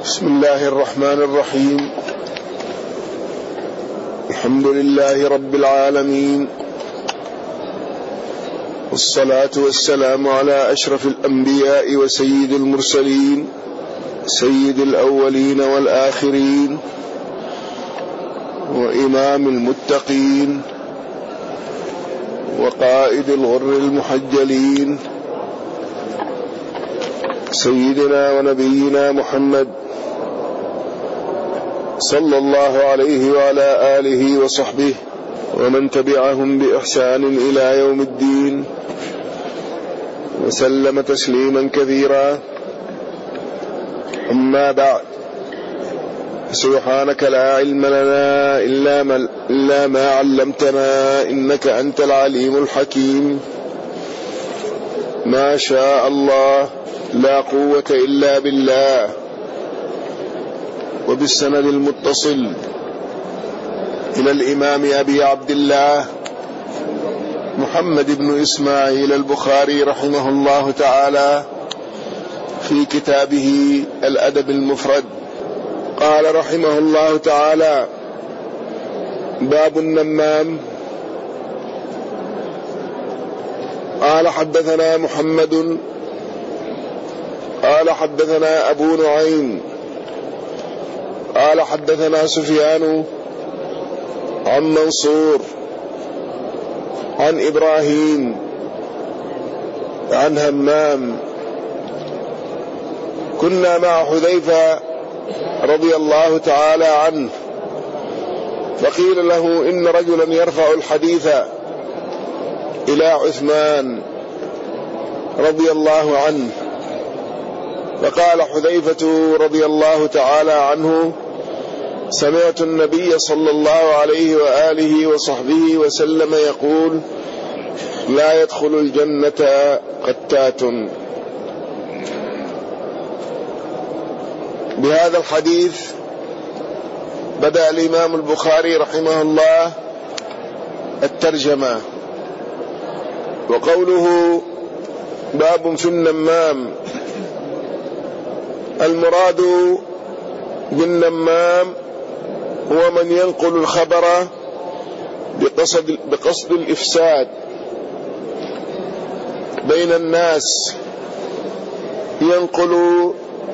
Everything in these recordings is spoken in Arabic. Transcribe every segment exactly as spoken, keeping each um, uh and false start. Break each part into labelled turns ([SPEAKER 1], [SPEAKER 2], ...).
[SPEAKER 1] بسم الله الرحمن الرحيم. الحمد لله رب العالمين، والصلاة والسلام على أشرف الأنبياء وسيد المرسلين، سيد الأولين والآخرين، وإمام المتقين، وقائد الغر المحجلين، سيدنا ونبينا محمد صلى الله عليه وعلى آله وصحبه ومن تبعهم بإحسان إلى يوم الدين، وسلم تسليما كثيرا. أما بعد، سبحانك لا علم لنا إلا ما, إلا ما علمتنا إنك أنت العليم الحكيم. ما شاء الله لا قوة إلا بالله. وبالسند المتصل إلى الإمام أبي عبد الله محمد بن إسماعيل البخاري رحمه الله تعالى في كتابه الأدب المفرد، قال رحمه الله تعالى: باب النمام. قال: حدثنا محمد قال حدثنا أبو نعيم قال حدثنا سفيان عن منصور عن إبراهيم عن همام: كنا مع حذيفة رضي الله تعالى عنه، فقيل له إن رجلا يرفع الحديث إلى عثمان رضي الله عنه، فقال حذيفة رضي الله تعالى عنه: سمعت النبي صلى الله عليه وآله وصحبه وسلم يقول: لا يدخل الجنة قتات. بهذا الحديث بدأ الإمام البخاري رحمه الله الترجمة، وقوله باب في النمام، المراد بالنمام هو من ينقل الخبر بقصد, بقصد الإفساد بين الناس، ينقل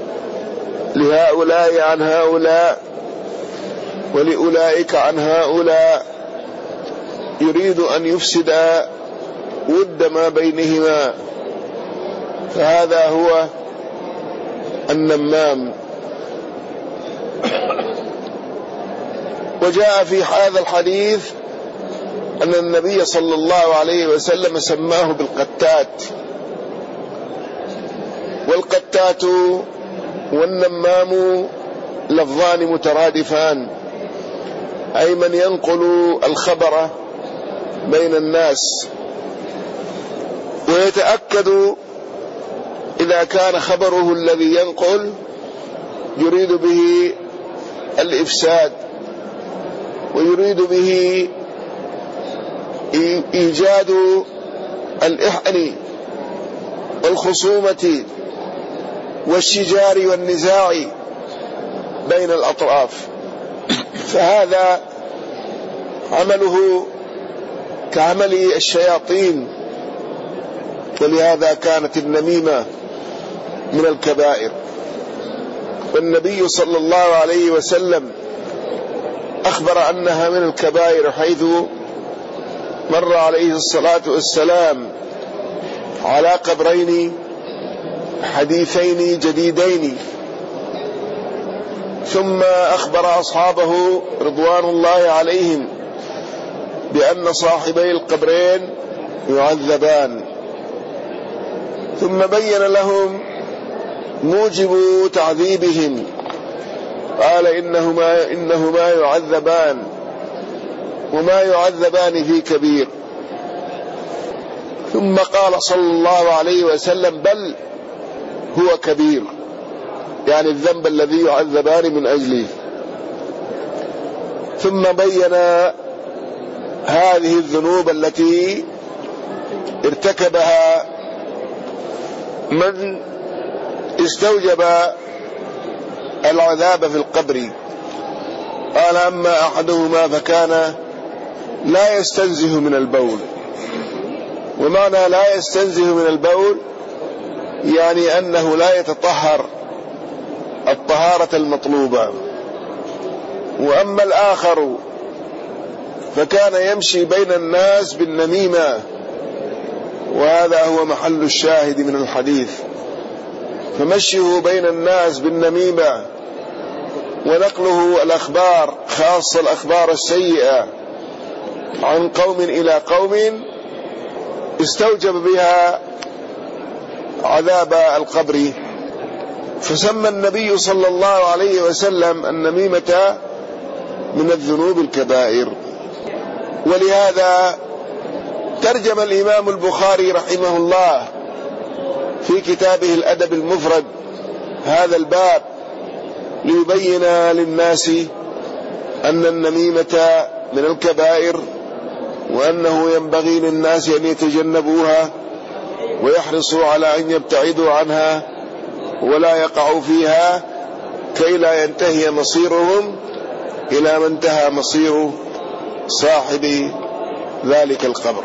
[SPEAKER 1] لهؤلاء عن هؤلاء ولأولئك عن هؤلاء، يريد أن يفسد ود ما بينهما، فهذا هو النمام. وجاء في هذا الحديث أن النبي صلى الله عليه وسلم سماه بالقتات، والقتات والنمام لفظان مترادفان، أي من ينقل الخبر بين الناس، ويتأكد إذا كان خبره الذي ينقل يريد به الإفساد ويريد به إيجاد الإحن والخصومة والشجار والنزاع بين الأطراف، فهذا عمله كعمل الشياطين، ولهذا كانت النميمة من الكبائر. والنبي صلى الله عليه وسلم أخبر أنها من الكبائر، حيث مر عليه الصلاة والسلام على قبرين حديثين جديدين، ثم أخبر أصحابه رضوان الله عليهم بأن صاحبي القبرين يعذبان، ثم بين لهم موجب تعذيبهم، قال إنهما, إنهما يعذبان، وما يعذبان في كبير. ثم قال صلى الله عليه وسلم: بل هو كبير، يعني الذنب الذي يعذبان من أجله. ثم بين هذه الذنوب التي ارتكبها من استوجب العذاب في القبر. قال أما أحدهما فكان لا يستنزه من البول. ومعنى لا يستنزه من البول يعني أنه لا يتطهر الطهارة المطلوبة. وأما الآخر فكان يمشي بين الناس بالنميمة، وهذا هو محل الشاهد من الحديث. فمشيه بين الناس بالنميمة ونقله الأخبار، خاصة الأخبار السيئة، عن قوم إلى قوم استوجب بها عذاب القبر. فسمى النبي صلى الله عليه وسلم النميمة من الذنوب الكبائر. ولهذا ترجم الإمام البخاري رحمه الله في كتابه الأدب المفرد هذا الباب ليبين للناس أن النميمة من الكبائر، وأنه ينبغي للناس أن يتجنبوها ويحرصوا على أن يبتعدوا عنها ولا يقعوا فيها، كي لا ينتهي مصيرهم إلى ما انتهى مصير صاحب ذلك القبر.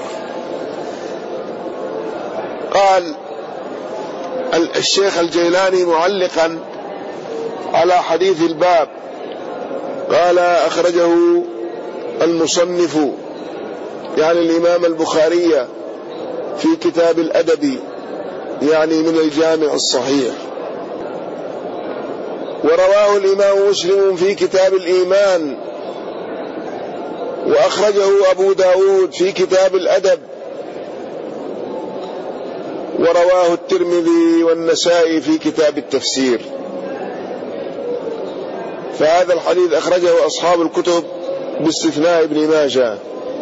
[SPEAKER 1] قال الشيخ الجيلاني معلقا على حديث الباب، قال أخرجه المصنف يعني الإمام البخاري في كتاب الأدب، يعني من الجامع الصحيح. ورواه الإمام مسلم في كتاب الإيمان، وأخرجه أبو داود في كتاب الأدب، ورواه الترمذي والنسائي في كتاب التفسير. فهذا الحديث أخرجه أصحاب الكتب باستثناء ابن ماجه.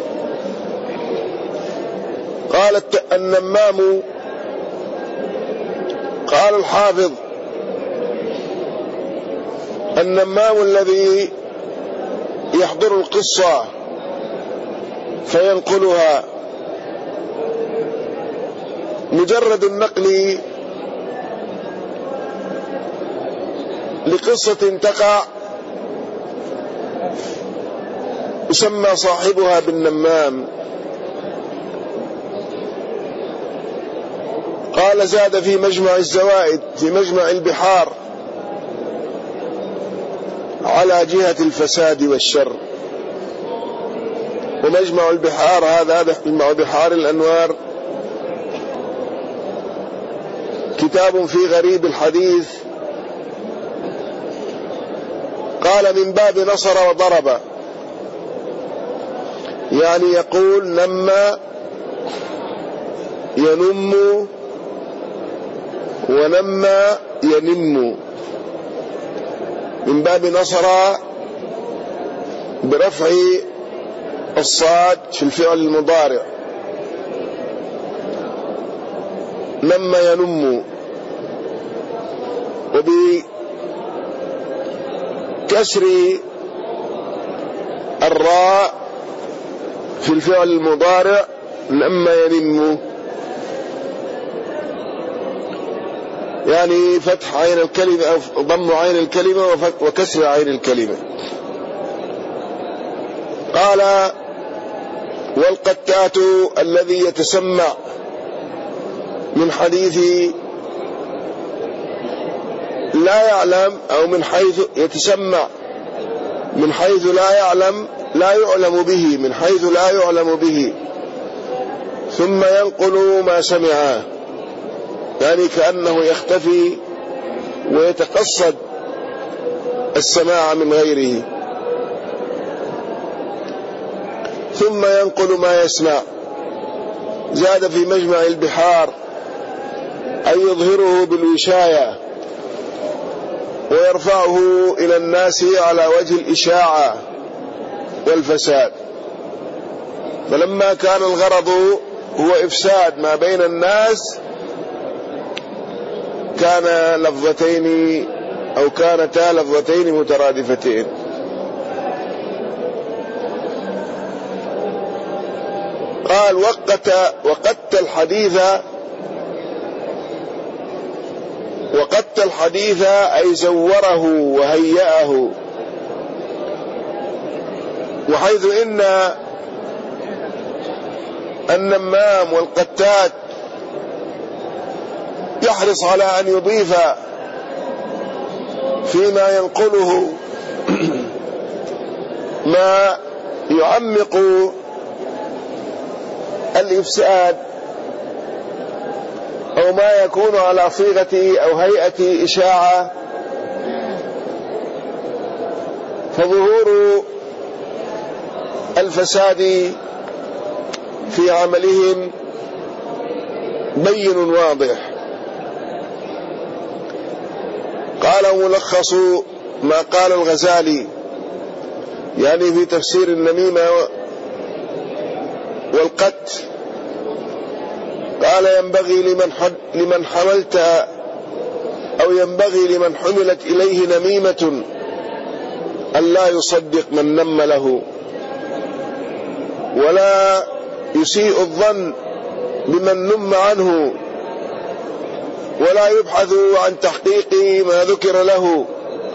[SPEAKER 1] قال النمام، قال الحافظ: النمام الذي يحضر القصة فينقلها، مجرد النقل لقصة تقع يسمى صاحبها بالنمام. قال زاد في مجمع الزوائد في مجمع البحار على جهة الفساد والشر. ومجمع البحار هذا مجمع بحار الأنوار كتاب في غريب الحديث. قال من باب نصر وضرب، يعني يقول نمى ينم ونمى ينم، من باب نصر برفع الصاد في الفعل المضارع، نمى ينم، وبكسر الراء في الفعل المضارع نمى ينم، يعني فتح عين الكلمة أو ضم عين الكلمة وكسر عين الكلمة. قال والقتات الذي يتسمع من حديث لا يعلم، أو من حيث يتسمع من حيث لا يعلم لا يعلم به، من حيث لا يعلم به، ثم ينقل ما سمعه، يعني كأنه يختفي ويتقصد السماع من غيره، ثم ينقل ما يسمع. زاد في مجمع البحار أن يظهره بالوشاية ويرفعه إلى الناس على وجه الإشاعة والفساد. فلما كان الغرض هو إفساد ما بين الناس كان لفظتين أو كانتا لفظتين مترادفتين. قال وقت وقت الحديث وقدت الحديث أي زوره وهيأه، وحيث إن النمام والقتات يحرص على أن يضيف فيما ينقله ما يعمق الإفساد أو ما يكون على صيغة أو هيئة إشاعة، فظهور الفساد في عملهم بين واضح. قال ملخص ما قال الغزالي يعني في تفسير النميمة والقت، قال ينبغي لمن, لمن حملت أو ينبغي لمن حملت إليه نميمة أن لا يصدق من نم له، ولا يسيء الظن بمن نم عنه، ولا يبحث عن تحقيق ما ذكر له،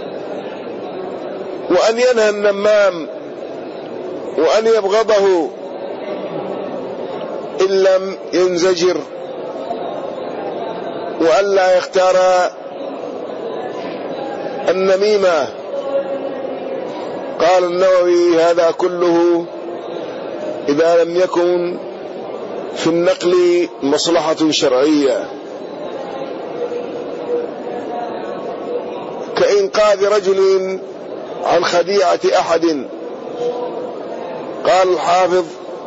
[SPEAKER 1] وأن ينهى النمام وأن يبغضه إن لم ينزجر، وأن لا يختار النميمة. قال النووي هذا كله إذا لم يكن في النقل مصلحة شرعية، كإنقاذ رجل عن خديعة أحد. قال الحافظ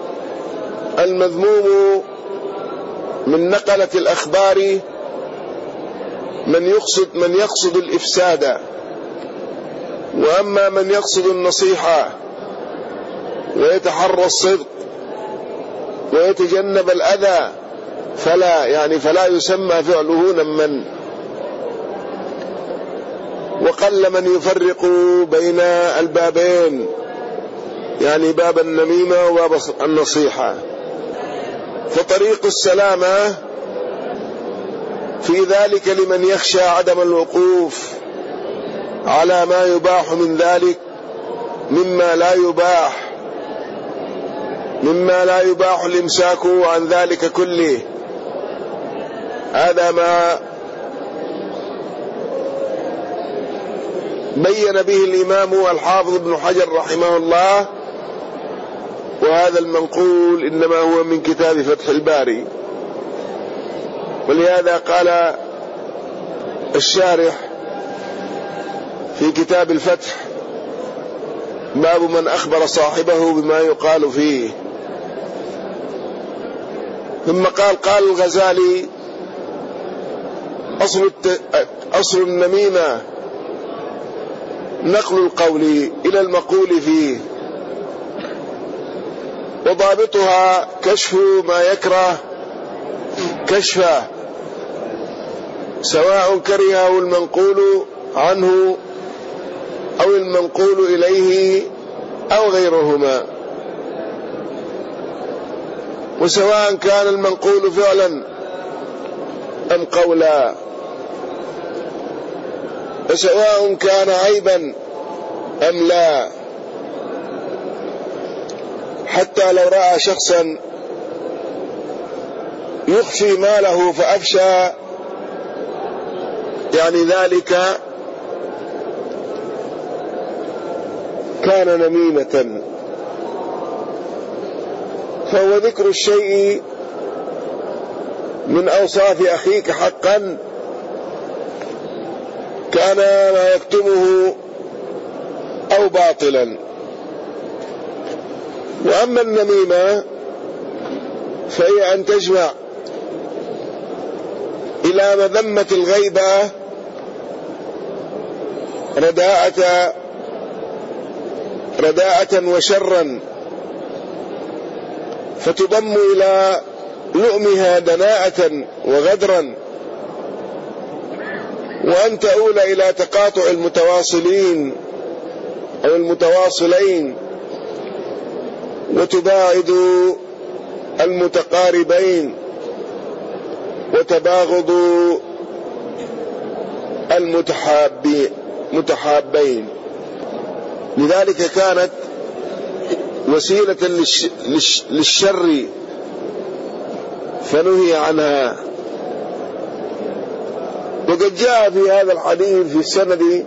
[SPEAKER 1] المذموم من نقلة الأخبار من يقصد من يقصد الإفساد، وأما من يقصد النصيحة ويتحرى الصدق ويتجنب الأذى فلا يعني فلا يسمى فعله نما. وقل من يفرق بين البابين، يعني باب النميمة وباب النصيحة. فطريق السلامة في ذلك لمن يخشى عدم الوقوف على ما يباح من ذلك مما لا يباح مما لا يباح الإمساك عن ذلك كله. هذا ما بين به الإمام الحافظ ابن حجر رحمه الله، وهذا المنقول إنما هو من كتاب فتح الباري. ولهذا قال الشارح في كتاب الفتح باب من أخبر صاحبه بما يقال فيه. ثم قال قال الغزالي أصل, الت... أصل النميمة نقل القول إلى المقول فيه، وضابطها كشف ما يكره كشفه، سواء كرهه المنقول عنه أو المنقول إليه أو غيرهما، وسواء كان المنقول فعلا أم قولا، وسواء كان عيبا أم لا، حتى لو رأى شخصا يخفي ماله فأفشى يعني ذلك كان نميمة. فهو ذكر الشيء من أوصاف أخيك حقا كان ما يكتمه أو باطلا. وأما النميمة فهي أن تجمع إلى مذمة الغيبة رداءة رداءة وشرا، فتضم إلى لؤمها دناءة وغدرا، وأن تؤول إلى تقاطع المتواصلين أو المتواصلين، وتباعد المتقاربين، وتباغض المتحابين متحابين. لذلك كانت وسيلة للش للش للشر فنهي عنها. وقد جاء في هذا الحديث في السند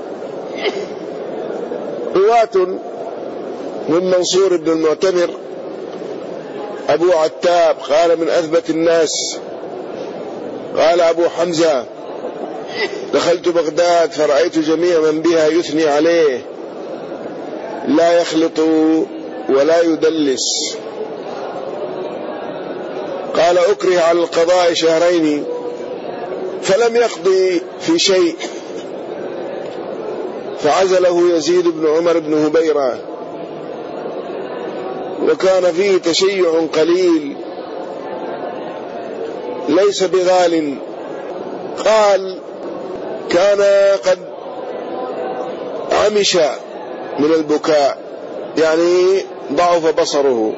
[SPEAKER 1] رواة من منصور بن المعتمر أبو عتاب قال من أثبت الناس. قال أبو حمزة دخلت بغداد فرأيت جميع من بها يثني عليه لا يخلط ولا يدلس. قال أكره على القضاء شهرين فلم يقضي في شيء فعزله يزيد بن عمر بن هبيرة وكان فيه تشيع قليل ليس بغال. قال كان قد عمش من البكاء يعني ضعف بصره.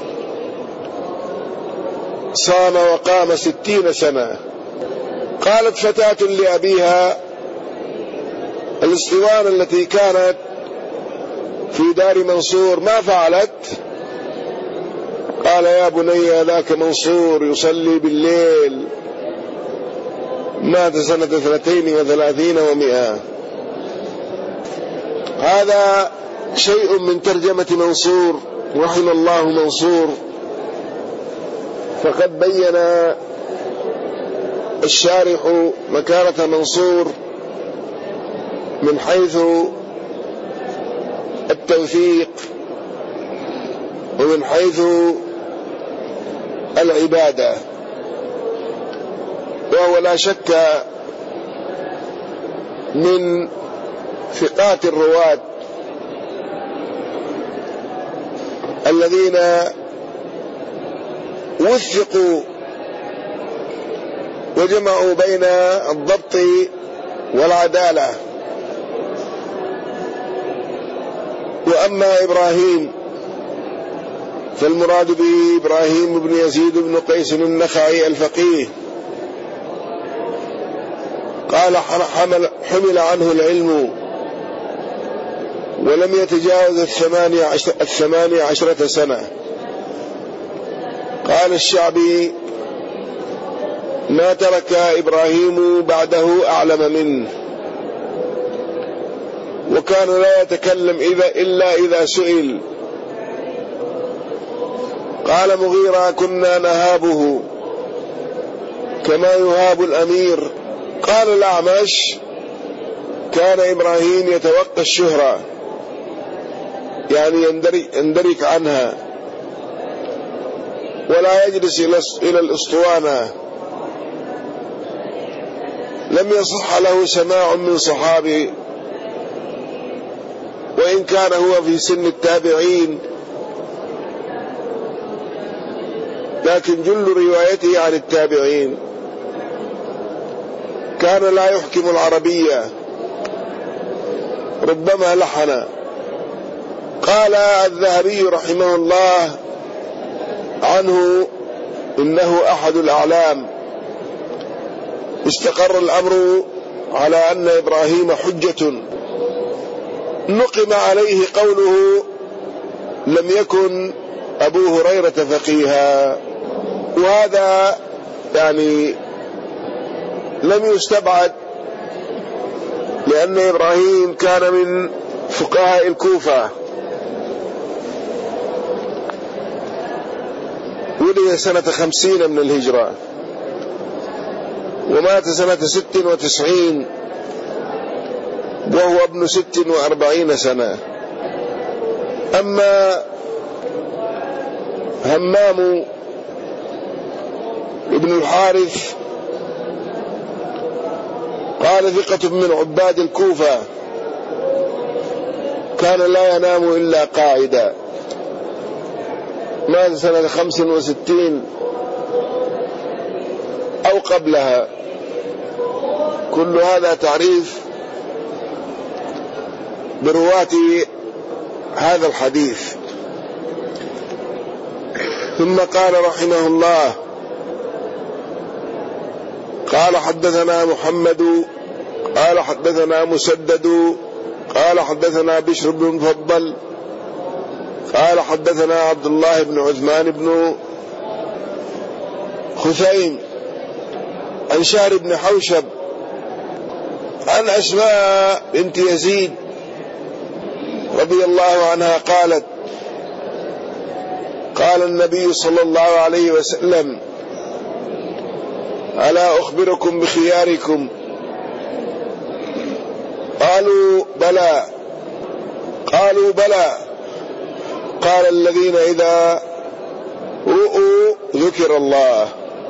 [SPEAKER 1] صام وقام ستين سنة. قالت فتاة لأبيها الاسطوانة التي كانت في دار منصور ما فعلت؟ قال يا بني ذاك منصور يصلي بالليل مات سنة اثنتين وثلاثين ومئة. هذا شيء من ترجمة منصور رحم الله منصور. فقد بين الشارح مكانة منصور من حيث التوثيق ومن حيث العبادة، وهو لا شك من ثقات الرواة الذين وثقوا وجمعوا بين الضبط والعدالة. وأما إبراهيم فالمراد به إبراهيم بن يزيد بن قيس النخعي الفقيه. قال حمل, حمل عنه العلم ولم يتجاوز الثمانية عشر الثمانية عشرة سنة. قال الشعبي ما ترك إبراهيم بعده أعلم منه وكان لا يتكلم إذا إلا إذا سئل. قال مغيرة كنا نهابه كما يهاب الأمير. قال الأعمش كان إبراهيم يتوقى الشهرة يعني يندرك عنها ولا يجلس إلى الأسطوانة. لم يصح له سماع من صحابي وإن كان هو في سن التابعين، لكن جل روايته عن التابعين. كان لا يحكم العربية ربما لحن. قال الذهبي رحمه الله عنه إنه أحد الأعلام. استقر الأمر على أن إبراهيم حجة. نقم عليه قوله لم يكن أبو هريرة فقيها، وهذا يعني لم يستبعد لأن إبراهيم كان من فقهاء الكوفة. ولد سنة خمسين من الهجرة ومات سنة ست وتسعين وهو ابن ست وأربعين سنة. أما همام ابن الحارث قال ثقة من عباد الكوفة كان لا ينام إلا قاعدا. مات سنة خمس وستين أو قبلها. كل هذا تعريف برواة هذا الحديث. ثم قال رحمه الله قال حدثنا محمد قال حدثنا مسدد قال حدثنا بشر بن مفضل قال حدثنا عبد الله بن عثمان بن خثيم عن شهر بن حوشب عن أسماء بنت يزيد رضي الله عنها قالت قال النبي صلى الله عليه وسلم ألا أخبركم بخياركم؟ قالوا بلى. قالوا بلى. قال الذين إذا رؤوا ذكر الله.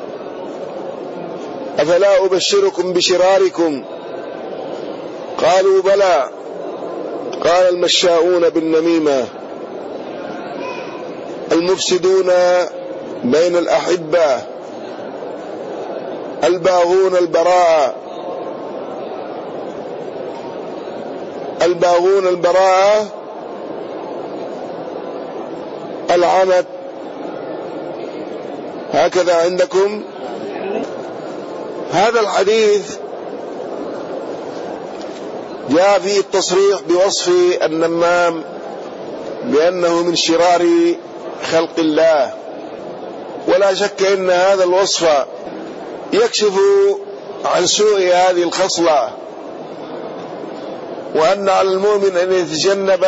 [SPEAKER 1] أفلا أبشركم بشراركم؟ قالوا بلى. قال المشاؤون بالنميمة المفسدون بين الأحبة الباغون البراءة الباغون البراءة العنت. هكذا عندكم. هذا الحديث جاء فيه التصريح بوصف النمام بأنه من شرار خلق الله، ولا شك أن هذا الوصف يكشف عن سوء هذه الخصلة، وأن على المؤمن أن يتجنب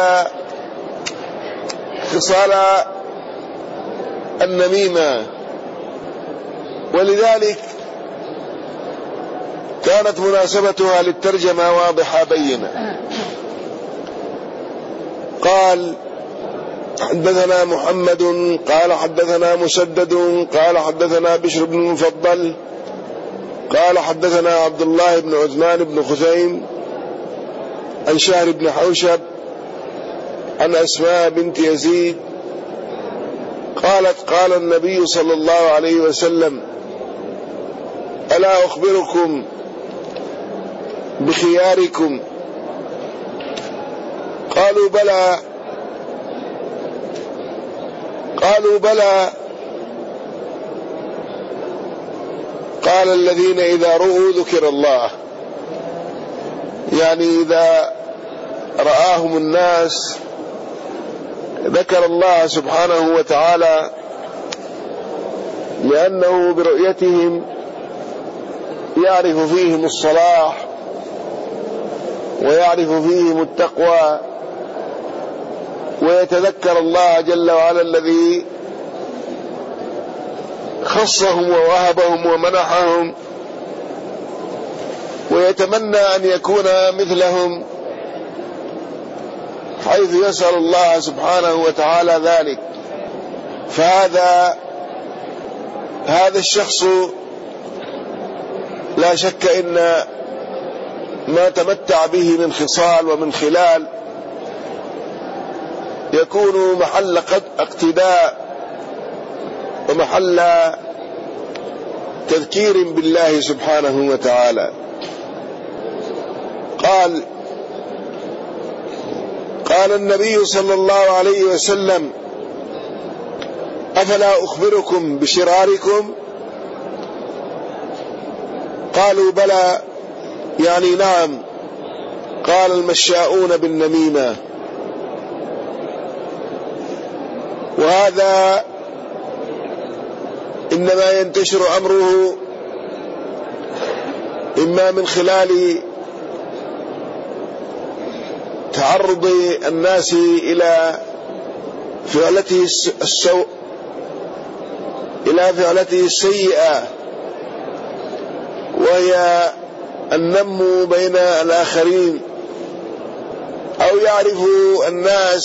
[SPEAKER 1] خصال النميمة. ولذلك كانت مناسبتها للترجمة واضحة بينة. قال حدثنا محمد قال حدثنا مسدد قال حدثنا بشر بن المفضل قال حدثنا عبد الله بن عثمان بن خثيم عن شهر بن حوشب عن أسماء بنت يزيد قالت قال النبي صلى الله عليه وسلم ألا أخبركم بخياركم؟ قالوا بلى. قالوا بلى. قال الذين إذا رؤوا ذكر الله، يعني إذا رآهم الناس ذكر الله سبحانه وتعالى، لأنه برؤيتهم يعرف فيهم الصلاح ويعرف فيهم التقوى، ويتذكر الله جل وعلا الذي خصهم ووهبهم ومنحهم، ويتمنى أن يكون مثلهم، حيث يسأل الله سبحانه وتعالى ذلك. فهذا هذا الشخص لا شك إن ما تمتع به من خصال ومن خلال يكون محل اقتداء ومحل تذكير بالله سبحانه وتعالى. قال قال النبي صلى الله عليه وسلم أفلا أخبركم بشراركم؟ قالوا بلى، يعني نعم. قال المشاؤون بالنميمة. وهذا إنما ينتشر أمره إما من خلال تعرض الناس إلى فعلته السوء إلى فعلته السيئة، وهي النم بين الآخرين، أو يعرف الناس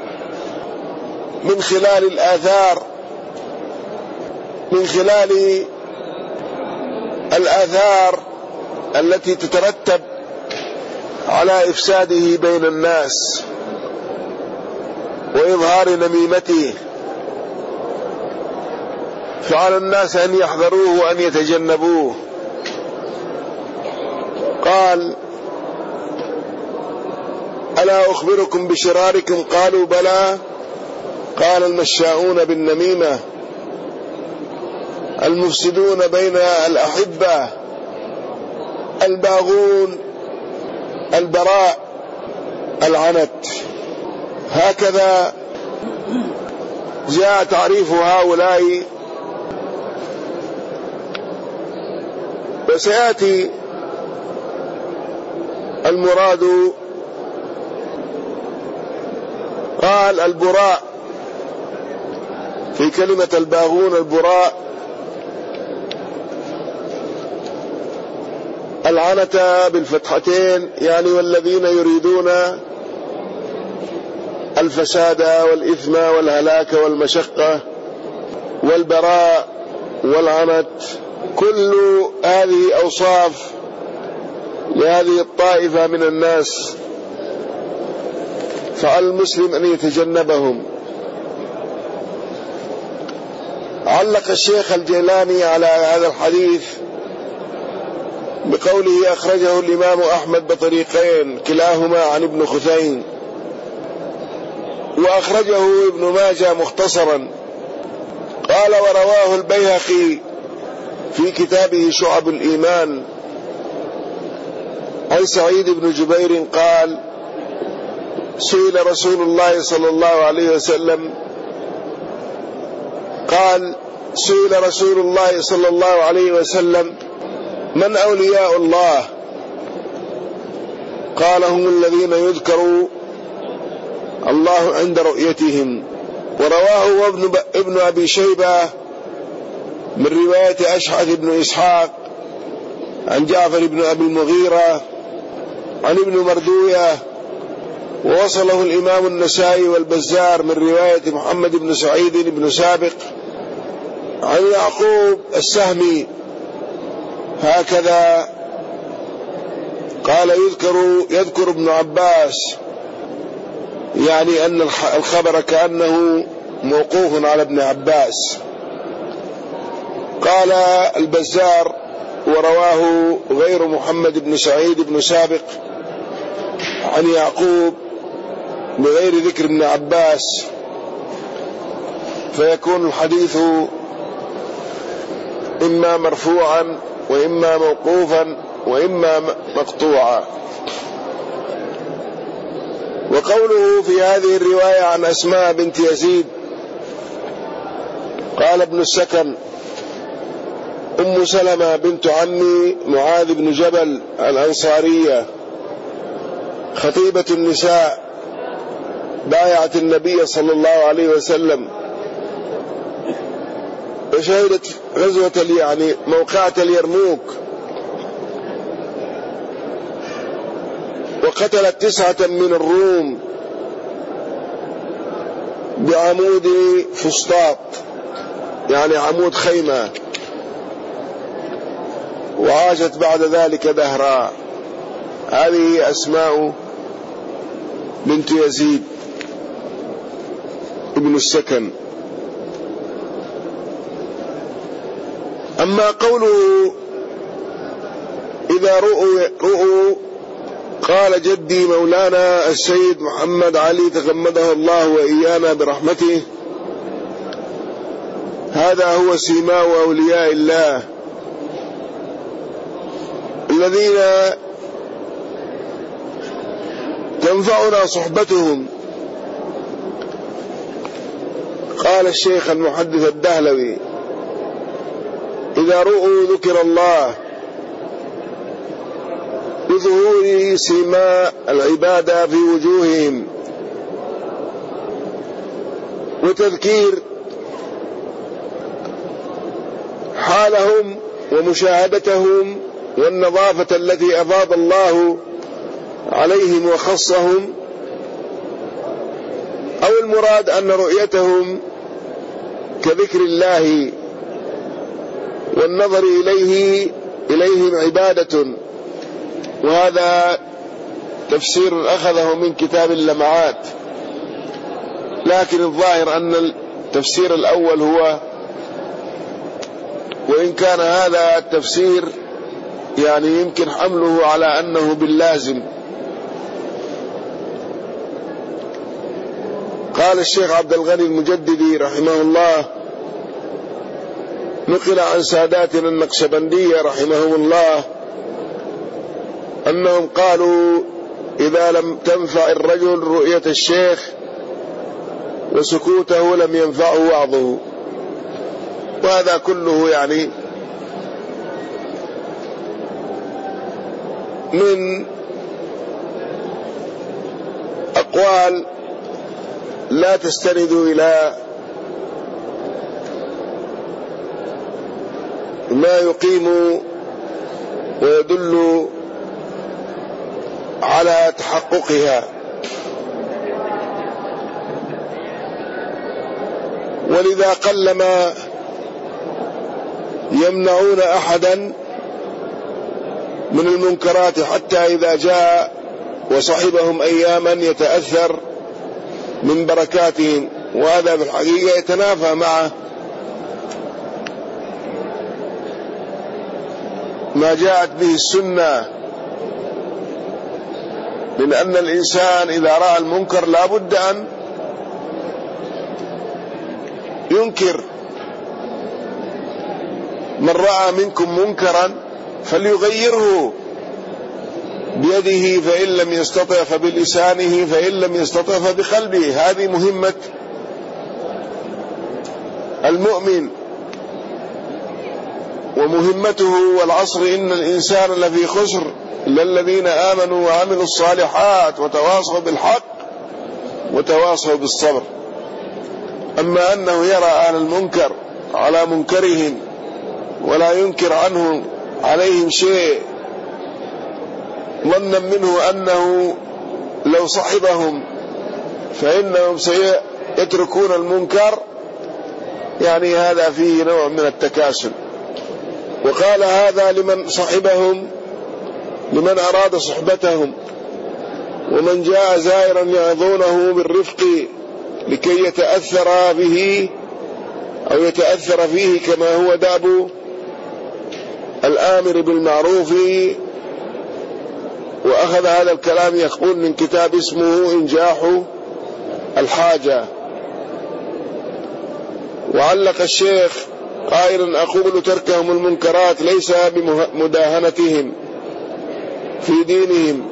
[SPEAKER 1] من خلال الآثار من خلال الآثار التي تترتب على إفساده بين الناس وإظهار نميمته، فعلى الناس أن يحذروه وأن يتجنبوه. قال ألا أخبركم بشراركم؟ قالوا بلى. قال المشاؤون بالنميمة المفسدون بين الأحبة الباغون البراء العنت. هكذا جاء تعريف هؤلاء، وسيأتي المراد. قال البراء في كلمة الباغون، البراء العنة بالفتحتين، يعني والذين يريدون الفساد والإثم والهلاك والمشقة والبراء والعنت. كل هذه أوصاف لهذه الطائفة من الناس، فعلى المسلم أن يتجنبهم. علق الشيخ الجيلاني على هذا الحديث بقوله أخرجه الإمام أحمد بطريقين كلاهما عن ابن خثيم، وأخرجه ابن ماجه مختصرا. قال ورواه البيهقي في كتابه شعب الإيمان عن سعيد بن جبير قال سئل رسول الله صلى الله عليه وسلم قال سئل رسول الله صلى الله عليه وسلم من أولياء الله؟ قال هم الذين يذكروا الله عند رؤيتهم. ورواه ابن, ابن أبي شيبة من رواية أشعث بن إسحاق عن جعفر بن أبي المغيرة عن ابن مردوية، ووصله الإمام النسائي والبزار من رواية محمد بن سعيد بن سابق عن يعقوب السهمي. هكذا قال يذكر يذكر ابن عباس، يعني أن الخبر كأنه موقوف على ابن عباس. قال البزار ورواه غير محمد بن سعيد بن سابق عن يعقوب بغير ذكر ابن عباس، فيكون الحديث إما مرفوعا وإما موقوفا وإما مقطوعا. وقوله في هذه الرواية عن أسماء بنت يزيد قال ابن السكن أم سلمة بنت عمي معاذ بن جبل الأنصارية خطيبة النساء، بايعت النبي صلى الله عليه وسلم وشهدت غزوة يعني موقعة اليرموك، وقتلت تسعة من الروم بعمود فسطاط، يعني عمود خيمة، وعاشت بعد ذلك دهرا. هذه أسماء بنت يزيد ابن السكن. أما قوله إذا رؤوا, رؤوا قال جدي مولانا السيد محمد علي تغمده الله وإيانا برحمته، هذا هو سيماء أولياء الله الذين تنفعنا صحبتهم. قال الشيخ المحدث الدهلوي إذا رؤوا ذكر الله بظهور سيماء العبادة في وجوههم وتذكير حالهم ومشاهدتهم والنظافة التي أفاض الله عليهم وخصهم، أو المراد أن رؤيتهم كذكر الله والنظر إليه إليهم عبادة. وهذا تفسير أخذه من كتاب اللمعات، لكن الظاهر أن التفسير الأول هو، وإن كان هذا التفسير يعني يمكن حمله على أنه باللازم. قال الشيخ عبد الغني المجددي رحمه الله نقل عن ساداتنا النقشبندية رحمهم الله أنهم قالوا إذا لم تنفع الرجل رؤية الشيخ وسكوته لم ينفعه وعظه. وهذا كله يعني من أقوال لا تستند إلى ما يقيم ويدل على تحققها. ولذا قلما يمنعون أحدا من المنكرات حتى إذا جاء وصحبهم أياما يتأثر من بركاتهم، وهذا في الحقيقة يتنافى مع ما جاءت به السنة، من أن الإنسان إذا رأى المنكر لا بد أن ينكر. من رأى منكم منكرا فليغيره بيده، فإن لم يستطع فبلسانه، فإن لم يستطع فبقلبه. هذه مهمة المؤمن ومهمته. والعصر إن الإنسان لفي خسر إلا الذين آمنوا وعملوا الصالحات وتواصوا بالحق وتواصوا بالصبر. أما أنه يرى أهل المنكر على منكرهم ولا ينكر عنه عليهم شيء، ظنا منه أنه لو صحبهم فإنهم سيتركون المنكر، يعني هذا فيه نوع من التكاسل. وقال هذا لمن صحبهم، لمن أراد صحبتهم، ومن جاء زائرا يعظونه بالرفق لكي يتأثر به أو يتأثر فيه كما هو دأب الآمر بالمعروف. وأخذ هذا الكلام يقول من كتاب اسمه إنجاح الحاجة. وعلق الشيخ قائلا أقول تركهم المنكرات ليس بمداهنتهم في دينهم،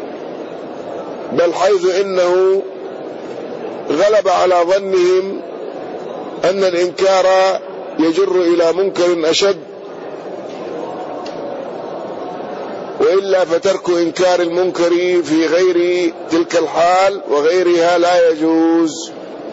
[SPEAKER 1] بل حيث إنه غلب على ظنهم أن الإنكار يجر إلى منكر أشد، وإلا فترك إنكار المنكر في غير تلك الحال وغيرها لا يجوز.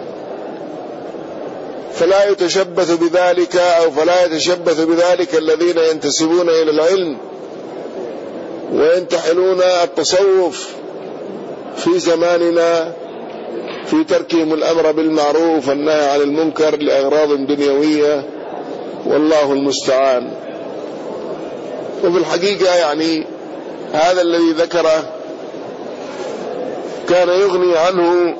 [SPEAKER 1] فلا يتشبث بذلك أو فلا يتشبث بذلك الذين ينتسبون إلى العلم وينتحلون التصوف في زماننا في تركهم الأمر بالمعروف والنهي عن المنكر لأغراض دنيوية، والله المستعان. وفي الحقيقة يعني هذا الذي ذكره كان يغني عنه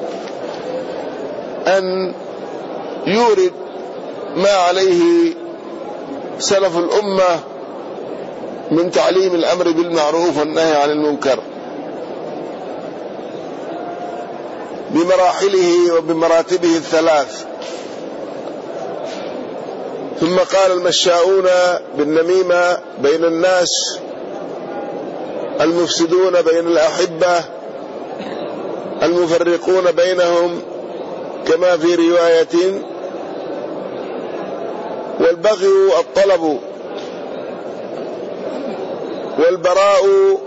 [SPEAKER 1] أن يورد ما عليه سلف الأمة من تعليم الأمر بالمعروف والنهي عن المنكر بمراحله وبمراتبه الثلاث. ثم قال المشاؤون بالنميمة بين الناس، المفسدون بين الأحبة، المفرقون بينهم كما في رواية، والبغي الطلب، والبراء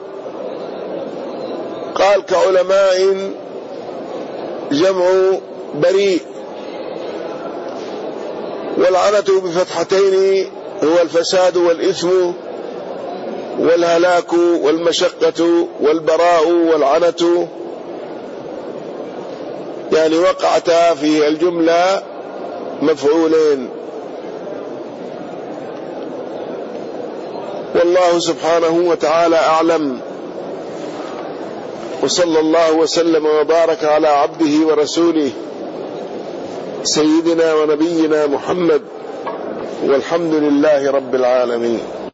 [SPEAKER 1] قال كعلماء جمع بريء، والعنة بفتحتين هو الفساد والإثم والهلاك والمشقة، والبراء والعنة يعني وقعتا في الجملة مفعولين. والله سبحانه وتعالى أعلم، وصلى الله وسلم وبارك على عبده ورسوله سيدنا ونبينا محمد، والحمد لله رب العالمين.